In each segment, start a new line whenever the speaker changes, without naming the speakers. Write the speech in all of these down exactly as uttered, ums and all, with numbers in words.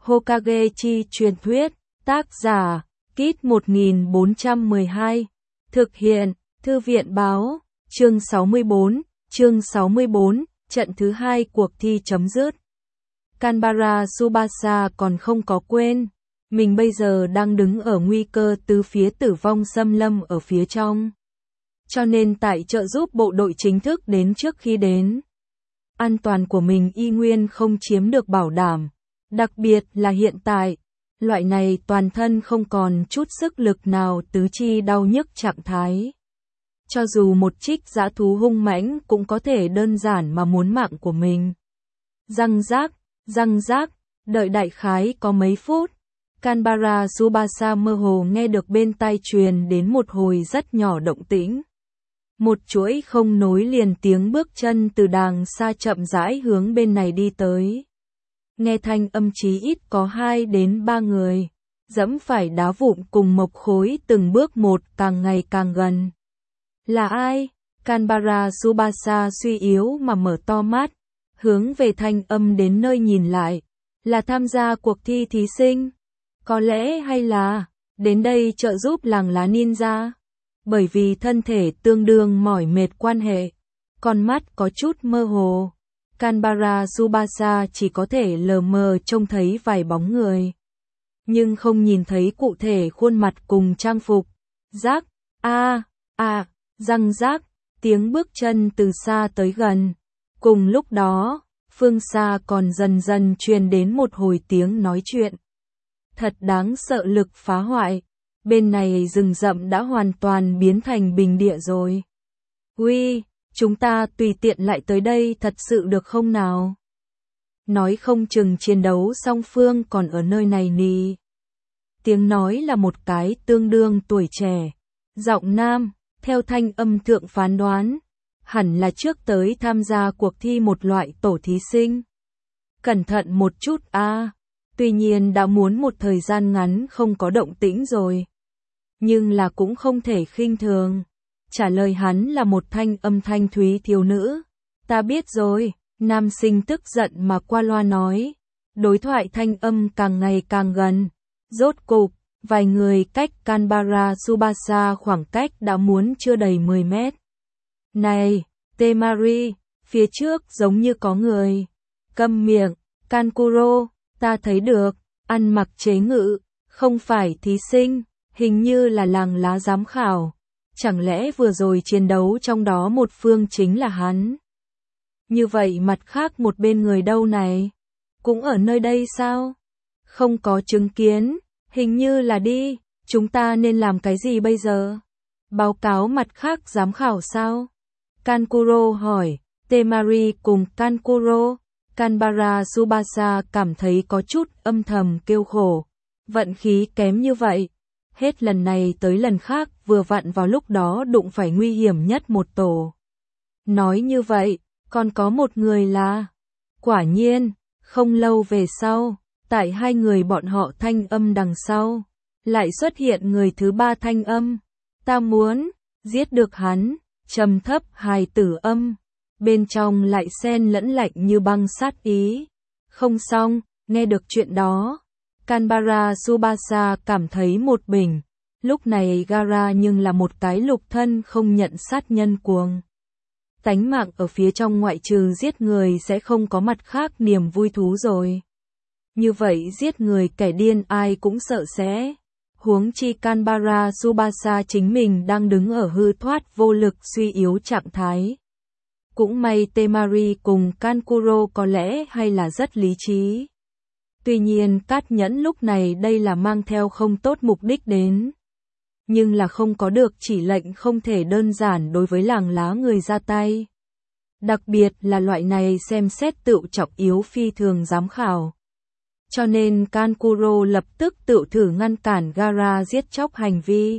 Hokage chi truyền thuyết, tác giả, Kit một nghìn bốn trăm mười hai, thực hiện, Thư viện báo, chương sáu mươi bốn, chương sáu mươi bốn, trận thứ hai cuộc thi chấm dứt. Kanbara Tsubasa còn không có quên, mình bây giờ đang đứng ở nguy cơ từ phía tử vong xâm lâm ở phía trong. Cho nên tại trợ giúp bộ đội chính thức đến trước khi đến. An toàn của mình y nguyên không chiếm được bảo đảm, đặc biệt là hiện tại, loại này toàn thân không còn chút sức lực nào tứ chi đau nhức trạng thái. Cho dù một trích dã thú hung mãnh cũng có thể đơn giản mà muốn mạng của mình. Răng rác, răng rác, đợi đại khái có mấy phút, Kanbara Tsubasa mơ hồ nghe được bên tai truyền đến một hồi rất nhỏ động tĩnh. Một chuỗi không nối liền tiếng bước chân từ đàng xa chậm rãi hướng bên này đi tới. Nghe thanh âm chí ít có hai đến ba người, dẫm phải đá vụn cùng mộc khối từng bước một càng ngày càng gần. Là ai? Kanbara Tsubasa suy yếu mà mở to mắt, hướng về thanh âm đến nơi nhìn lại. Là tham gia cuộc thi thí sinh? Có lẽ hay là đến đây trợ giúp làng lá ninja? Bởi vì thân thể tương đương mỏi mệt quan hệ, con mắt có chút mơ hồ, Kanbara Tsubasa chỉ có thể lờ mờ trông thấy vài bóng người, nhưng không nhìn thấy cụ thể khuôn mặt cùng trang phục. Rác, a, a, răng rác, tiếng bước chân từ xa tới gần. Cùng lúc đó, phương xa còn dần dần truyền đến một hồi tiếng nói chuyện. Thật đáng sợ lực phá hoại. Bên này rừng rậm đã hoàn toàn biến thành bình địa rồi. Uy, chúng ta tùy tiện lại tới đây thật sự được không nào? Nói không chừng chiến đấu song phương còn ở nơi này nì. Tiếng nói là một cái tương đương tuổi trẻ. Giọng nam, theo thanh âm thượng phán đoán, hẳn là trước tới tham gia cuộc thi một loại tổ thí sinh. Cẩn thận một chút a. À. Tuy nhiên đã muốn một thời gian ngắn không có động tĩnh rồi. Nhưng là cũng không thể khinh thường. Trả lời hắn là một thanh âm thanh thúy thiếu nữ. Ta biết rồi, nam sinh tức giận mà qua loa nói. Đối thoại thanh âm càng ngày càng gần. Rốt cục, vài người cách Kanbara Tsubasa khoảng cách đã muốn chưa đầy mười mét. Này, Temari, phía trước giống như có người. Câm miệng, Kankuro, ta thấy được, ăn mặc chế ngự, không phải thí sinh. Hình như là làng lá giám khảo. Chẳng lẽ vừa rồi chiến đấu trong đó một phương chính là hắn? Như vậy mặt khác một bên người đâu này? Cũng ở nơi đây sao? Không có chứng kiến, hình như là đi. Chúng ta nên làm cái gì bây giờ? Báo cáo mặt khác giám khảo sao? Kankuro hỏi. Temari cùng Kankuro. Kanbara Tsubasa cảm thấy có chút âm thầm kêu khổ. Vận khí kém như vậy. Hết lần này tới lần khác vừa vặn vào lúc đó đụng phải nguy hiểm nhất một tổ. Nói như vậy, còn có một người là... Quả nhiên, không lâu về sau, tại hai người bọn họ thanh âm đằng sau, lại xuất hiện người thứ ba thanh âm. Ta muốn, giết được hắn, trầm thấp hài tử âm. Bên trong lại xen lẫn lạnh như băng sát ý. Không xong, nghe được chuyện đó. Kanbara Tsubasa cảm thấy một bình. Lúc này Gaara nhưng là một cái lục thân không nhận sát nhân cuồng. Tánh mạng ở phía trong ngoại trừ giết người sẽ không có mặt khác niềm vui thú rồi. Như vậy giết người kẻ điên ai cũng sợ sẽ. Huống chi Kanbara Tsubasa chính mình đang đứng ở hư thoát vô lực suy yếu trạng thái. Cũng may Temari cùng Kankuro có lẽ hay là rất lý trí. Tuy nhiên Cát Nhẫn lúc này đây là mang theo không tốt mục đích đến. Nhưng là không có được chỉ lệnh không thể đơn giản đối với làng lá người ra tay. Đặc biệt là loại này xem xét tự trọng yếu phi thường giám khảo. Cho nên Kankuro lập tức tự thử ngăn cản Gaara giết chóc hành vi.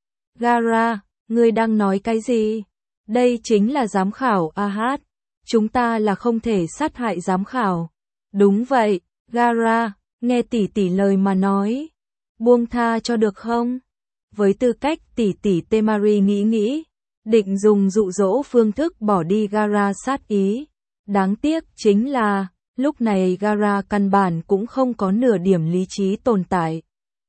Gaara, ngươi đang nói cái gì? Đây chính là giám khảo a hát. Chúng ta là không thể sát hại giám khảo. Đúng vậy. Gaara, nghe tỷ tỷ lời mà nói, buông tha cho được không? Với tư cách tỷ tỷ Temari nghĩ nghĩ, định dùng dụ dỗ phương thức bỏ đi Gaara sát ý. Đáng tiếc chính là, Lúc này Gaara căn bản cũng không có nửa điểm lý trí tồn tại.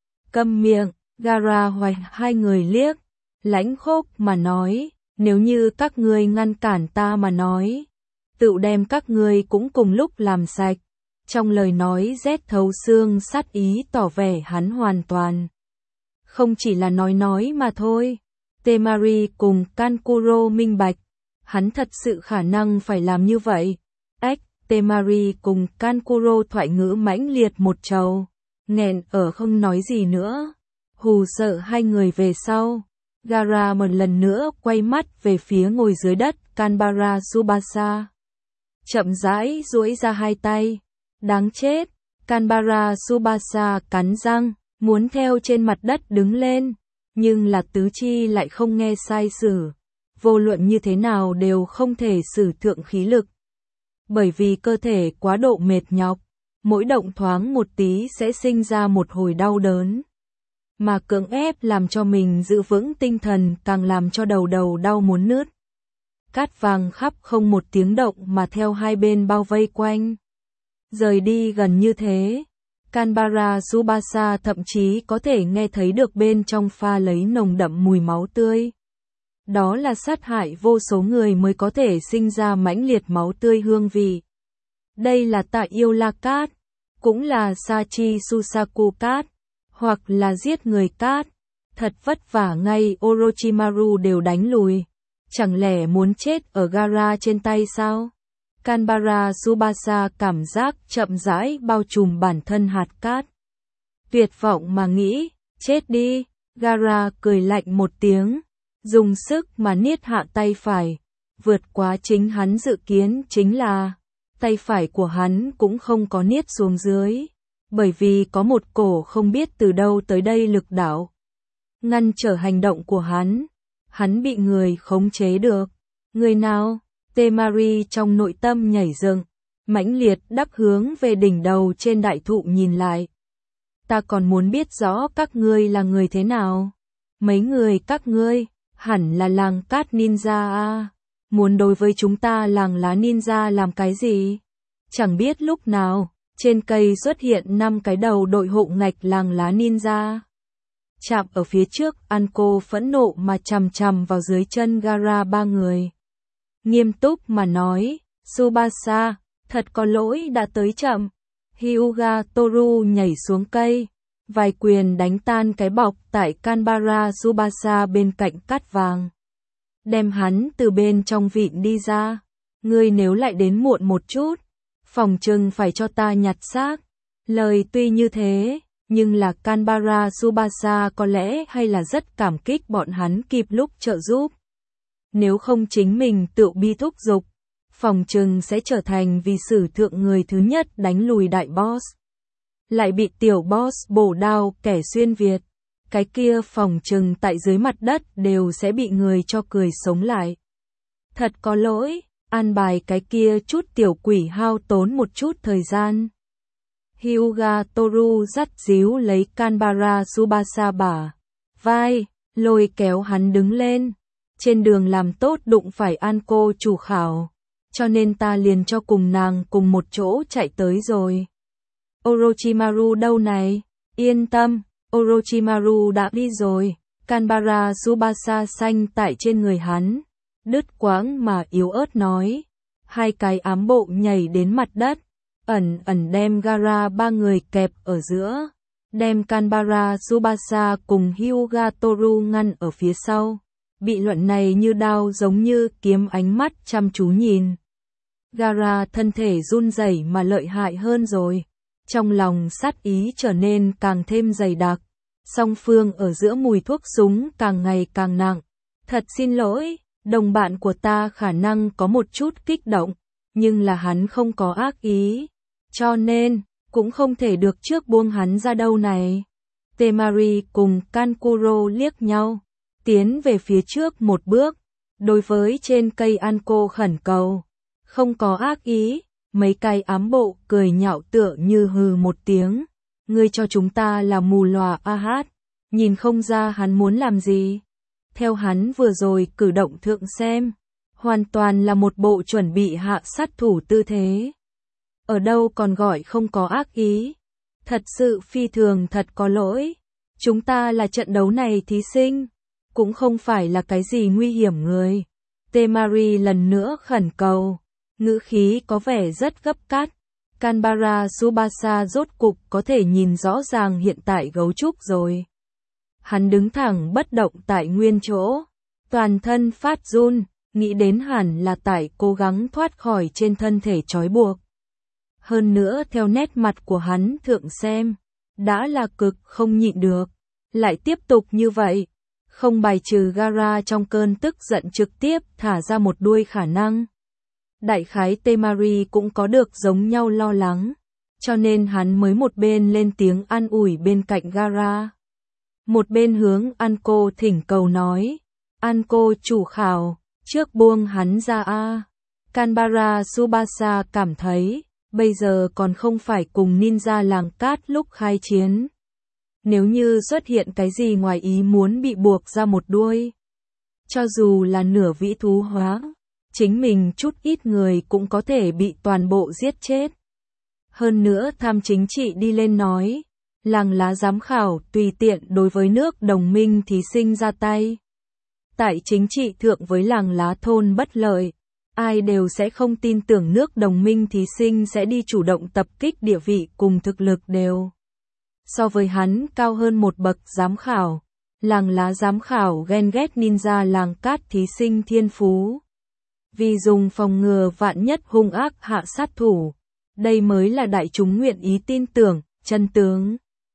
Câm miệng, Gaara hoài hai người liếc, lãnh khốc mà nói, nếu như các ngươi ngăn cản ta mà nói, tự đem các ngươi cũng cùng lúc làm sạch. Trong lời nói rét thấu xương sát ý tỏ vẻ hắn hoàn toàn không chỉ là nói nói mà thôi. Temari cùng Kankuro minh bạch, hắn thật sự khả năng phải làm như vậy. Ếch, Temari cùng Kankuro thoại ngữ mãnh liệt một trầu, nghẹn ở không nói gì nữa, hù sợ hai người về sau. Gaara một lần nữa quay mắt về phía ngồi dưới đất Kanbara Tsubasa. Chậm rãi duỗi ra hai tay. Đáng chết, Kanbara Tsubasa cắn răng, muốn theo trên mặt đất đứng lên, nhưng là tứ chi lại không nghe sai sử. Vô luận như thế nào đều không thể sử thượng khí lực. Bởi vì cơ thể quá độ mệt nhọc, mỗi động thoáng một tí sẽ sinh ra một hồi đau đớn. Mà cưỡng ép làm cho mình giữ vững tinh thần càng làm cho đầu đầu đau muốn nứt. Cát vàng khắp không một tiếng động mà theo hai bên bao vây quanh. Rời đi gần như thế, Kanbara Tsubasa thậm chí có thể nghe thấy được bên trong pha lấy nồng đậm mùi máu tươi. Đó là sát hại vô số người mới có thể sinh ra mãnh liệt máu tươi hương vị. Đây là Tạ Yêu La Cát, cũng là Sachi Susaku Cát, hoặc là giết người Cát. Thật vất vả ngay Orochimaru đều đánh lùi. Chẳng lẽ muốn chết ở Gaara trên tay sao? Kanbara Tsubasa cảm giác chậm rãi bao trùm bản thân hạt cát. Tuyệt vọng mà nghĩ, chết đi. Gaara cười lạnh một tiếng, dùng sức mà niết hạ tay phải. Vượt quá chính hắn dự kiến chính là, tay phải của hắn cũng không có niết xuống dưới, bởi vì có một cổ không biết từ đâu tới đây lực đạo ngăn trở hành động của hắn. Hắn bị người khống chế được. Người nào? Temari trong nội tâm nhảy dựng, mãnh liệt đắp hướng về đỉnh đầu trên đại thụ nhìn lại. Ta còn muốn biết rõ các ngươi là người thế nào. Mấy người các ngươi, hẳn là làng cát ninja à. Muốn đối với chúng ta làng lá ninja làm cái gì? Chẳng biết lúc nào, trên cây xuất hiện năm cái đầu đội hộ ngạch làng lá ninja. Chạm ở phía trước, Anko phẫn nộ mà chằm chằm vào dưới chân Gaara ba người. Nghiêm túc mà nói, Tsubasa, thật có lỗi đã tới chậm. Hyuga Toru nhảy xuống cây, vài quyền đánh tan cái bọc tại Kanbara Tsubasa bên cạnh cát vàng. Đem hắn từ bên trong vịn đi ra. Ngươi nếu lại đến muộn một chút, phòng trừng phải cho ta nhặt xác. Lời tuy như thế, nhưng là Kanbara Tsubasa có lẽ hay là rất cảm kích bọn hắn kịp lúc trợ giúp. Nếu không chính mình tự bi thúc giục, phòng trừng sẽ trở thành vì sử thượng người thứ nhất đánh lùi đại boss. Lại bị tiểu boss bổ đao kẻ xuyên Việt, cái kia phòng trừng tại dưới mặt đất đều sẽ bị người cho cười sống lại. Thật có lỗi, an bài cái kia chút tiểu quỷ hao tốn một chút thời gian. Hyuga Toru dắt díu lấy Kanbara Tsubasa bả vai, lôi kéo hắn đứng lên. Trên đường làm tốt đụng phải Anko chủ khảo, cho nên ta liền cho cùng nàng cùng một chỗ chạy tới rồi. Orochimaru đâu này? Yên tâm, Orochimaru đã đi rồi. Kanbara Tsubasa xanh tại trên người hắn, đứt quãng mà yếu ớt nói. Hai cái ám bộ nhảy đến mặt đất, ẩn ẩn đem Gaara ba người kẹp ở giữa, đem Kanbara Tsubasa cùng Hyuga Toru ngăn ở phía sau. Bị luận này như đao giống như kiếm ánh mắt chăm chú nhìn. Gaara thân thể run rẩy mà lợi hại hơn rồi. Trong lòng sát ý trở nên càng thêm dày đặc. Song phương ở giữa mùi thuốc súng càng ngày càng nặng. Thật xin lỗi, đồng bạn của ta khả năng có một chút kích động, nhưng là hắn không có ác ý. Cho nên, cũng không thể được trước buông hắn ra đâu này. Temari cùng Kankuro liếc nhau, tiến về phía trước một bước, đối với trên cây Anko khẩn cầu. Không có ác ý, mấy cái ám bộ cười nhạo tựa như hừ một tiếng. Ngươi cho chúng ta là mù lòa a hát, nhìn không ra hắn muốn làm gì. Theo hắn vừa rồi cử động thượng xem, hoàn toàn là một bộ chuẩn bị hạ sát thủ tư thế. Ở đâu còn gọi không có ác ý. Thật sự phi thường thật có lỗi. Chúng ta là trận đấu này thí sinh. Cũng không phải là cái gì nguy hiểm người. Temari lần nữa khẩn cầu. Ngữ khí có vẻ rất gấp gáp. Canberra Tsubasa rốt cục có thể nhìn rõ ràng hiện tại gấu trúc rồi. Hắn đứng thẳng bất động tại nguyên chỗ. Toàn thân phát run, nghĩ đến hẳn là tại cố gắng thoát khỏi trên thân thể trói buộc. Hơn nữa theo nét mặt của hắn thượng xem, đã là cực không nhịn được. Lại tiếp tục như vậy, không bài trừ Gaara trong cơn tức giận trực tiếp thả ra một đuôi khả năng. Đại khái Temari cũng có được giống nhau lo lắng, cho nên hắn mới một bên lên tiếng an ủi bên cạnh Gaara. Một bên hướng Anko thỉnh cầu nói, Anko chủ khảo, trước buông hắn ra a. Canberra Tsubasa cảm thấy, bây giờ còn không phải cùng ninja làng cát lúc khai chiến. Nếu như xuất hiện cái gì ngoài ý muốn bị buộc ra một đuôi, cho dù là nửa vĩ thú hóa, chính mình chút ít người cũng có thể bị toàn bộ giết chết. Hơn nữa tham chính trị đi lên nói, làng lá giám khảo tùy tiện đối với nước đồng minh thí sinh ra tay. Tại chính trị thượng với làng lá thôn bất lợi, ai đều sẽ không tin tưởng nước đồng minh thí sinh sẽ đi chủ động tập kích địa vị cùng thực lực đều. So với hắn cao hơn một bậc giám khảo, làng lá giám khảo ghen ghét ninja làng cát thí sinh thiên phú. Vì dùng phòng ngừa vạn nhất hung ác hạ sát thủ, đây mới là đại chúng nguyện ý tin tưởng, chân tướng.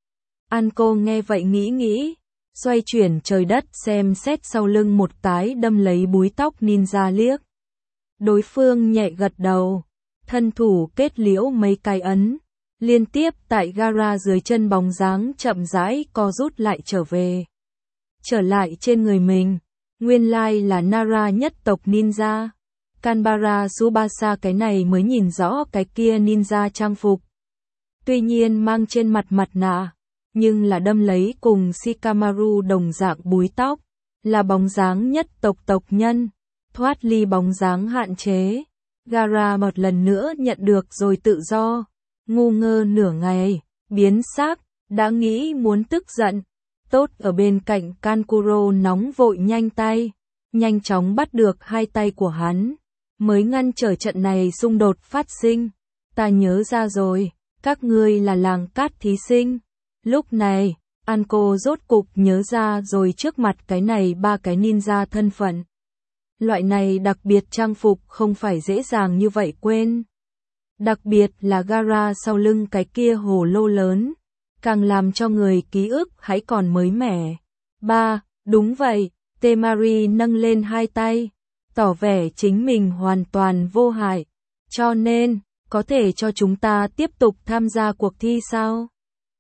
Anko nghe vậy nghĩ nghĩ, xoay chuyển trời đất xem xét sau lưng một tái đâm lấy búi tóc ninja liếc. Đối phương nhẹ gật đầu, thân thủ kết liễu mấy cái ấn, liên tiếp tại Gaara dưới chân bóng dáng chậm rãi co rút lại trở về. Trở lại trên người mình, nguyên lai là Nara nhất tộc ninja. Canberra Tsubasa cái này mới nhìn rõ cái kia ninja trang phục. Tuy nhiên mang trên mặt mặt nạ, nhưng là đâm lấy cùng Shikamaru đồng dạng búi tóc, là bóng dáng nhất tộc tộc nhân, thoát ly bóng dáng hạn chế. Gaara một lần nữa nhận được rồi tự do, ngu ngơ nửa ngày, biến sắc, đã nghĩ muốn tức giận. Tốt ở bên cạnh Kankuro nóng vội nhanh tay, nhanh chóng bắt được hai tay của hắn, mới ngăn trở trận này xung đột phát sinh. Ta nhớ ra rồi, các ngươi là làng cát thí sinh. Lúc này, Anko rốt cục nhớ ra rồi trước mặt cái này ba cái ninja thân phận. Loại này đặc biệt trang phục không phải dễ dàng như vậy quên. Đặc biệt là Gaara sau lưng cái kia hồ lô lớn, càng làm cho người ký ức hãy còn mới mẻ. Ba, đúng vậy, Temari nâng lên hai tay, tỏ vẻ chính mình hoàn toàn vô hại. Cho nên, có thể cho chúng ta tiếp tục tham gia cuộc thi sao?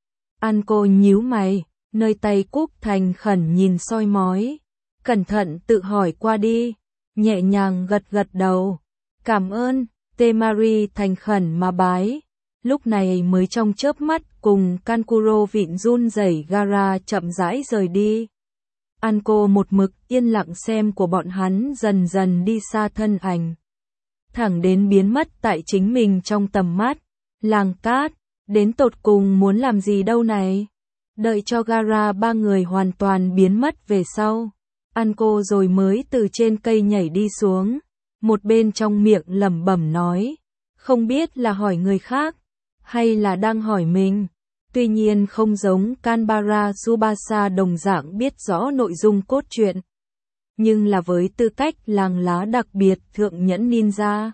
Anko nhíu mày, nơi tay cúc thành khẩn nhìn soi mói, cẩn thận tự hỏi qua đi, nhẹ nhàng gật gật đầu. Cảm ơn, Temari thành khẩn mà bái. Lúc này mới trong chớp mắt cùng Kankuro vịn run rẩy Gaara chậm rãi rời đi. Anko một mực yên lặng xem của bọn hắn dần dần đi xa thân ảnh, thẳng đến biến mất tại chính mình trong tầm mắt. Làng cát, đến tột cùng muốn làm gì đâu này? Đợi cho Gaara ba người hoàn toàn biến mất về sau, Anko rồi mới từ trên cây nhảy đi xuống, một bên trong miệng lẩm bẩm nói, không biết là hỏi người khác, hay là đang hỏi mình. Tuy nhiên không giống Canberra Tsubasa đồng dạng biết rõ nội dung cốt truyện, nhưng là với tư cách làng lá đặc biệt thượng nhẫn ninja,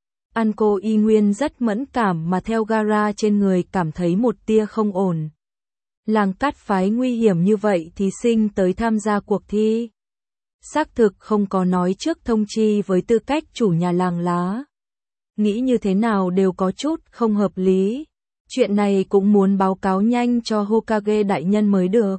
Anko y nguyên rất mẫn cảm mà theo Gaara trên người cảm thấy một tia không ổn. Làng cát phái nguy hiểm như vậy thí sinh tới tham gia cuộc thi, xác thực không có nói trước thông chi với tư cách chủ nhà làng lá. Nghĩ như thế nào đều có chút không hợp lý. Chuyện này cũng muốn báo cáo nhanh cho Hokage đại nhân mới được.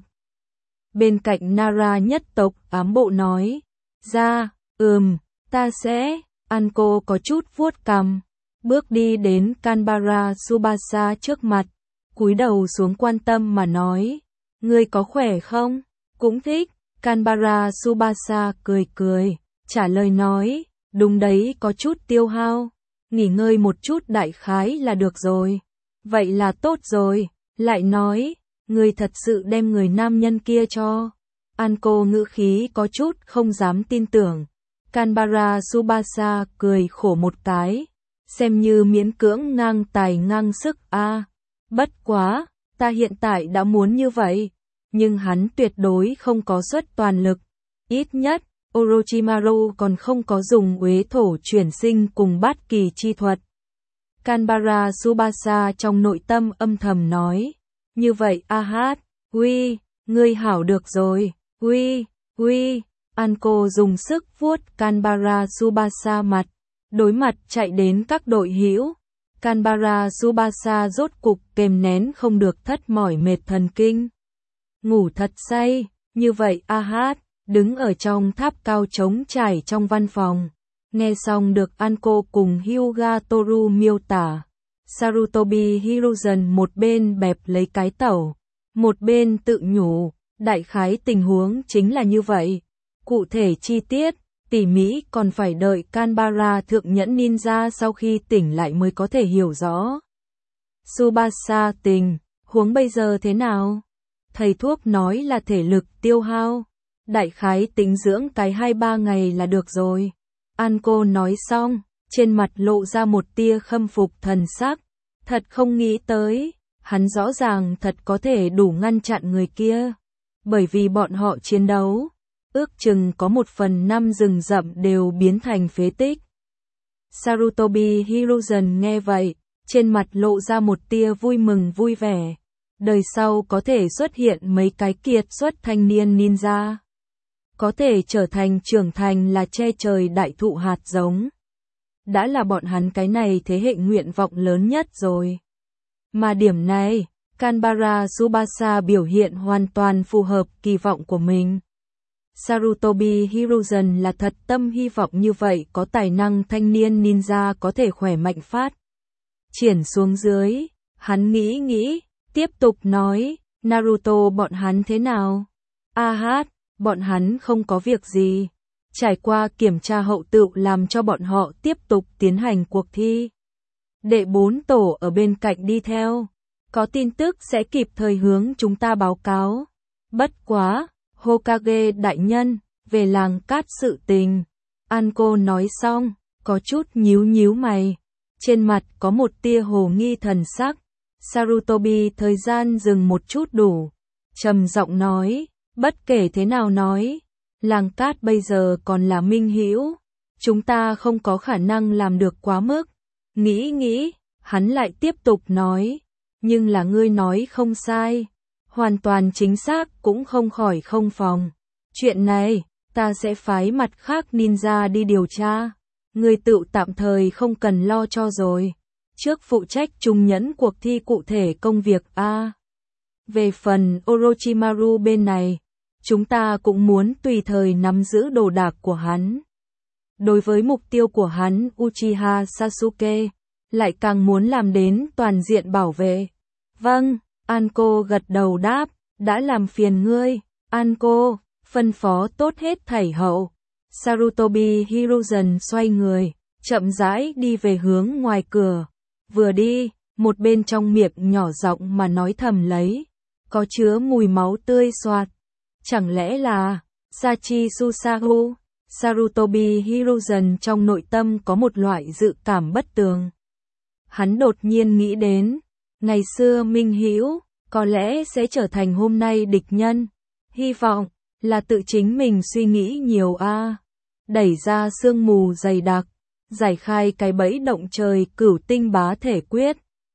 Bên cạnh Nara nhất tộc ám bộ nói, ra, ừm, ta sẽ. Anko có chút vuốt cằm, bước đi đến Canberra Tsubasa trước mặt, cúi đầu xuống quan tâm mà nói, ngươi có khỏe không? Cũng thích. Canberra Tsubasa cười cười, trả lời nói, đúng đấy, có chút tiêu hao. nghỉ ngơi một chút đại khái là được rồi. Vậy là tốt rồi, lại nói, ngươi thật sự đem người nam nhân kia cho. Anko ngữ khí có chút không dám tin tưởng. Canberra Tsubasa cười khổ một cái, xem như miễn cưỡng ngang tài ngang sức a. À, bất quá, ta hiện tại đã muốn như vậy, nhưng hắn tuyệt đối không có suất toàn lực. Ít nhất, Orochimaru còn không có dùng uế thổ chuyển sinh cùng bát kỳ chi thuật. Canberra Tsubasa trong nội tâm âm thầm nói, như vậy a hát, uy, ngươi hảo được rồi, uy, uy. Anko dùng sức vuốt Canberra Tsubasa mặt, đối mặt chạy đến các đội hữu. Canberra Tsubasa rốt cục kềm nén không được thất mỏi mệt thần kinh. Ngủ thật say, như vậy a hát, đứng ở trong tháp cao trống trải trong văn phòng. Nghe xong được Anko cùng Hyuga Toru miêu tả, Sarutobi Hiruzen một bên bẹp lấy cái tẩu, một bên tự nhủ, đại khái tình huống chính là như vậy. Cụ thể chi tiết, tỉ mỉ còn phải đợi Canberra thượng nhẫn ninja sau khi tỉnh lại mới có thể hiểu rõ. Tsubasa tình, huống bây giờ thế nào? Thầy thuốc nói là thể lực tiêu hao, đại khái tính dưỡng cái hai ba ngày là được rồi. Anko nói xong, trên mặt lộ ra một tia khâm phục thần sắc, thật không nghĩ tới, hắn rõ ràng thật có thể đủ ngăn chặn người kia, bởi vì bọn họ chiến đấu, ước chừng có một phần năm rừng rậm đều biến thành phế tích. Sarutobi Hiruzen nghe vậy, trên mặt lộ ra một tia vui mừng vui vẻ, đời sau có thể xuất hiện mấy cái kiệt xuất thanh niên ninja. Có thể trở thành trưởng thành là che trời đại thụ hạt giống. Đã là bọn hắn cái này thế hệ nguyện vọng lớn nhất rồi. Mà điểm này, Canberra Tsubasa biểu hiện hoàn toàn phù hợp kỳ vọng của mình. Sarutobi Hiruzen là thật tâm hy vọng như vậy có tài năng thanh niên ninja có thể khỏe mạnh phát. Triển xuống dưới, hắn nghĩ nghĩ, tiếp tục nói, Naruto bọn hắn thế nào? A hát. Bọn hắn không có việc gì. Trải qua kiểm tra hậu tựu làm cho bọn họ tiếp tục tiến hành cuộc thi. Đệ bốn tổ ở bên cạnh đi theo. Có tin tức sẽ kịp thời hướng chúng ta báo cáo. Bất quá, Hokage đại nhân, về làng cát sự tình. Anko nói xong, có chút nhíu nhíu mày. Trên mặt có một tia hồ nghi thần sắc. Sarutobi thời gian dừng một chút đủ. Trầm giọng nói. Bất kể thế nào nói, làng cát bây giờ còn là minh hữu, chúng ta không có khả năng làm được quá mức. Nghĩ nghĩ, hắn lại tiếp tục nói, nhưng là ngươi nói không sai, hoàn toàn chính xác cũng không khỏi không phòng. Chuyện này, ta sẽ phái mặt khác ninja đi điều tra, ngươi tự tạm thời không cần lo cho rồi. Trước phụ trách trung nhẫn cuộc thi cụ thể công việc A. Về phần Orochimaru bên này, chúng ta cũng muốn tùy thời nắm giữ đồ đạc của hắn. Đối với mục tiêu của hắn Uchiha Sasuke, lại càng muốn làm đến toàn diện bảo vệ. Vâng, Anko gật đầu đáp, đã làm phiền ngươi. Anko, phân phó tốt hết thảy hậu. Sarutobi Hiruzen xoay người, chậm rãi đi về hướng ngoài cửa. Vừa đi, một bên trong miệng nhỏ giọng mà nói thầm lấy, có chứa mùi máu tươi xoạt. Chẳng lẽ là Sachi Susahu? Sarutobi Hiruzen trong nội tâm có một loại dự cảm bất tường. Hắn đột nhiên nghĩ đến, ngày xưa minh hữu, có lẽ sẽ trở thành hôm nay địch nhân. Hy vọng là tự chính mình suy nghĩ nhiều a. À. Đẩy ra sương mù dày đặc, giải khai cái bẫy động trời cửu tinh bá thể quyết.